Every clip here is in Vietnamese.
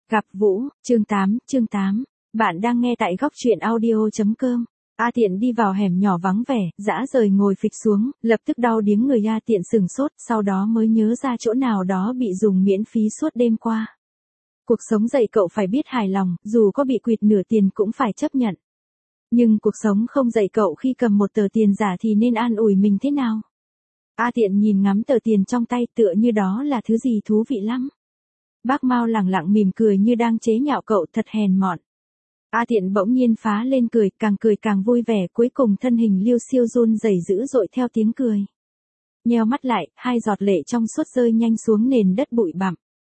Gặp Vũ, chương 8. Bạn đang nghe tại góc truyện audio.com. A Tiện đi vào hẻm nhỏ vắng vẻ, dã rời ngồi phịch xuống, lập tức đau điếng người. A Tiện sửng sốt, sau đó mới nhớ ra chỗ nào đó bị dùng miễn phí suốt đêm qua. Cuộc sống dạy cậu phải biết hài lòng, dù có bị quỵt nửa tiền cũng phải chấp nhận. Nhưng cuộc sống không dạy cậu khi cầm một tờ tiền giả thì nên an ủi mình thế nào. A Tiện nhìn ngắm tờ tiền trong tay tựa như đó là thứ gì thú vị lắm. Bác Mao lẳng lặng mỉm cười như đang chế nhạo cậu thật hèn mọn. A Tiện bỗng nhiên phá lên cười càng vui vẻ, cuối cùng thân hình liêu xiêu run rẩy dữ dội theo tiếng cười. Nheo mắt lại, hai giọt lệ trong suốt rơi nhanh xuống nền đất bụi bặm.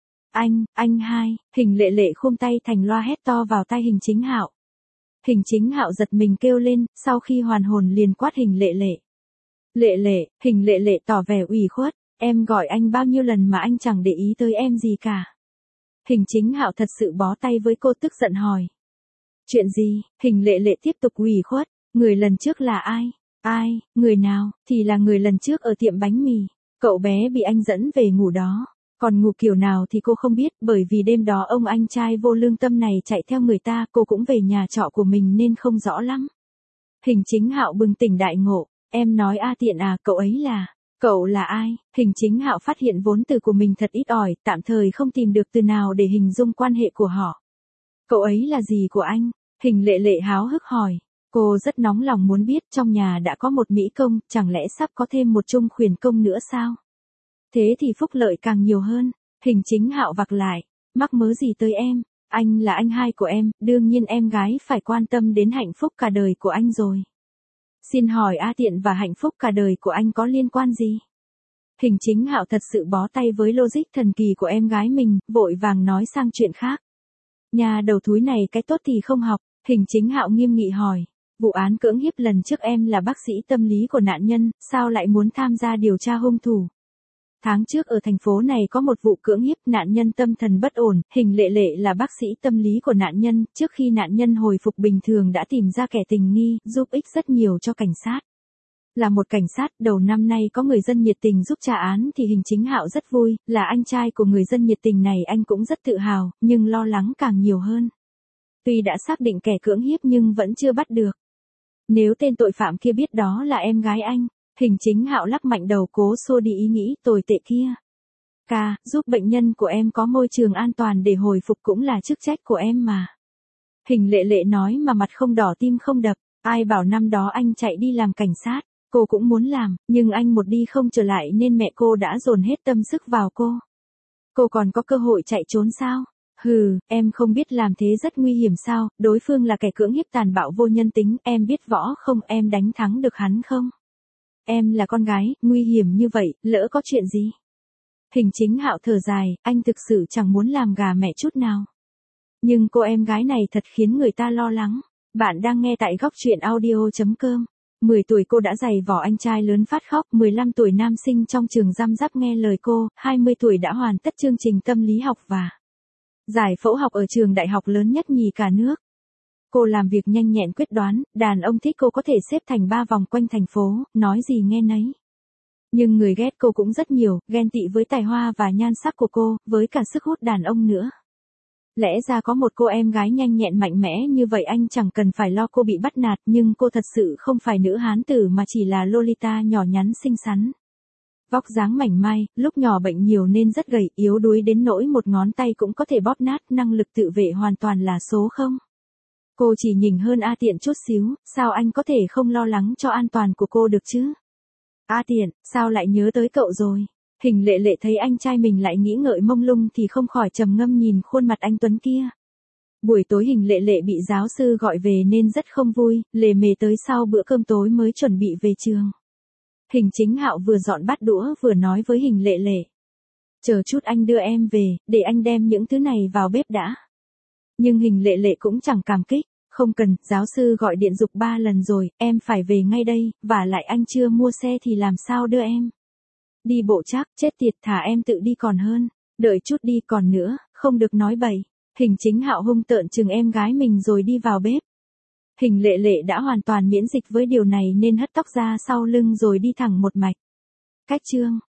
Anh hai, Hình Lệ Lệ khum tay thành loa hét to vào tai Hình Chính Hạo. Hình Chính Hạo giật mình kêu lên, sau khi hoàn hồn liền quát Hình Lệ Lệ. Lệ Lệ, Hình Lệ Lệ tỏ vẻ ủy khuất, em gọi anh bao nhiêu lần mà anh chẳng để ý tới em gì cả. Hình Chính Hạo thật sự bó tay với cô, tức giận hỏi. Chuyện gì? Hình Lệ Lệ tiếp tục ủy khuất, người lần trước là ai? Ai, người nào? Thì là người lần trước ở tiệm bánh mì, cậu bé bị anh dẫn về ngủ đó. Còn ngủ kiểu nào thì cô không biết, bởi vì đêm đó ông anh trai vô lương tâm này chạy theo người ta, cô cũng về nhà trọ của mình nên không rõ lắm. Hình Chính Hạo bừng tỉnh đại ngộ, em nói A Tiện à, cậu là ai? Hình Chính Hạo phát hiện vốn từ của mình thật ít ỏi, tạm thời không tìm được từ nào để hình dung quan hệ của họ. Cậu ấy là gì của anh? Hình Lệ Lệ háo hức hỏi. Cô rất nóng lòng muốn biết, trong nhà đã có một mỹ công, chẳng lẽ sắp có thêm một trung khuyển công nữa sao? Thế thì phúc lợi càng nhiều hơn. Hình Chính Hạo vặc lại. Mắc mớ gì tới em? Anh là anh hai của em, đương nhiên em gái phải quan tâm đến hạnh phúc cả đời của anh rồi. Xin hỏi A Tiện và hạnh phúc cả đời của anh có liên quan gì? Hình Chính Hạo thật sự bó tay với logic thần kỳ của em gái mình, vội vàng nói sang chuyện khác. Nhà đầu thúi này cái tốt thì không học. Hình Chính Hạo nghiêm nghị hỏi. Vụ án cưỡng hiếp lần trước em là bác sĩ tâm lý của nạn nhân, sao lại muốn tham gia điều tra hung thủ? Tháng trước ở thành phố này có một vụ cưỡng hiếp, nạn nhân tâm thần bất ổn, Hình Lệ Lệ là bác sĩ tâm lý của nạn nhân, trước khi nạn nhân hồi phục bình thường đã tìm ra kẻ tình nghi, giúp ích rất nhiều cho cảnh sát. Là một cảnh sát, đầu năm nay có người dân nhiệt tình giúp tra án thì Hình Chính Hạo rất vui, là anh trai của người dân nhiệt tình này anh cũng rất tự hào, nhưng lo lắng càng nhiều hơn. Tuy đã xác định kẻ cưỡng hiếp nhưng vẫn chưa bắt được. Nếu tên tội phạm kia biết đó là em gái anh, Hình Chính Hạo lắc mạnh đầu cố xua đi ý nghĩ tồi tệ kia. Ca, giúp bệnh nhân của em có môi trường an toàn để hồi phục cũng là chức trách của em mà. Hình Lệ Lệ nói mà mặt không đỏ tim không đập, ai bảo năm đó anh chạy đi làm cảnh sát, cô cũng muốn làm, nhưng anh một đi không trở lại nên mẹ cô đã dồn hết tâm sức vào cô. Cô còn có cơ hội chạy trốn sao? Hừ, em không biết làm thế rất nguy hiểm sao, đối phương là kẻ cưỡng hiếp tàn bạo vô nhân tính, em biết võ không, em đánh thắng được hắn không? Em là con gái, nguy hiểm như vậy, lỡ có chuyện gì? Hình Chính Hạo thở dài, anh thực sự chẳng muốn làm gà mẹ chút nào. Nhưng cô em gái này thật khiến người ta lo lắng. Bạn đang nghe tại góc truyện audio.com. 10 tuổi cô đã giày vò anh trai lớn phát khóc, 15 tuổi nam sinh trong trường răm rắp nghe lời cô, 20 tuổi đã hoàn tất chương trình tâm lý học và giải phẫu học ở trường đại học lớn nhất nhì cả nước. Cô làm việc nhanh nhẹn quyết đoán, đàn ông thích cô có thể xếp thành 3 vòng quanh thành phố, nói gì nghe nấy. Nhưng người ghét cô cũng rất nhiều, ghen tị với tài hoa và nhan sắc của cô, với cả sức hút đàn ông nữa. Lẽ ra có một cô em gái nhanh nhẹn mạnh mẽ như vậy anh chẳng cần phải lo cô bị bắt nạt, nhưng cô thật sự không phải nữ hán tử mà chỉ là Lolita nhỏ nhắn xinh xắn. Vóc dáng mảnh mai, lúc nhỏ bệnh nhiều nên rất gầy, yếu đuối đến nỗi một ngón tay cũng có thể bóp nát, năng lực tự vệ hoàn toàn là số không. Cô chỉ nhỉnh hơn A Tiện chút xíu, sao anh có thể không lo lắng cho an toàn của cô được chứ? A Tiện, sao lại nhớ tới cậu rồi? Hình Lệ Lệ thấy anh trai mình lại nghĩ ngợi mông lung thì không khỏi trầm ngâm nhìn khuôn mặt anh tuấn kia. Buổi tối Hình Lệ Lệ bị giáo sư gọi về nên rất không vui, lề mề tới sau bữa cơm tối mới chuẩn bị về trường. Hình Chính Hạo vừa dọn bát đũa vừa nói với Hình Lệ Lệ. Chờ chút anh đưa em về, để anh đem những thứ này vào bếp đã. Nhưng Hình Lệ Lệ cũng chẳng cảm kích. Không cần, giáo sư gọi điện giục 3 lần rồi, em phải về ngay đây, và lại anh chưa mua xe thì làm sao đưa em. Đi bộ chắc, chết tiệt, thả em tự đi còn hơn. Đợi chút đi, còn nữa, không được nói bậy. Hình Chính Hạo hung tợn chừng em gái mình rồi đi vào bếp. Hình Lệ Lệ đã hoàn toàn miễn dịch với điều này nên hất tóc ra sau lưng rồi đi thẳng một mạch. Cách chương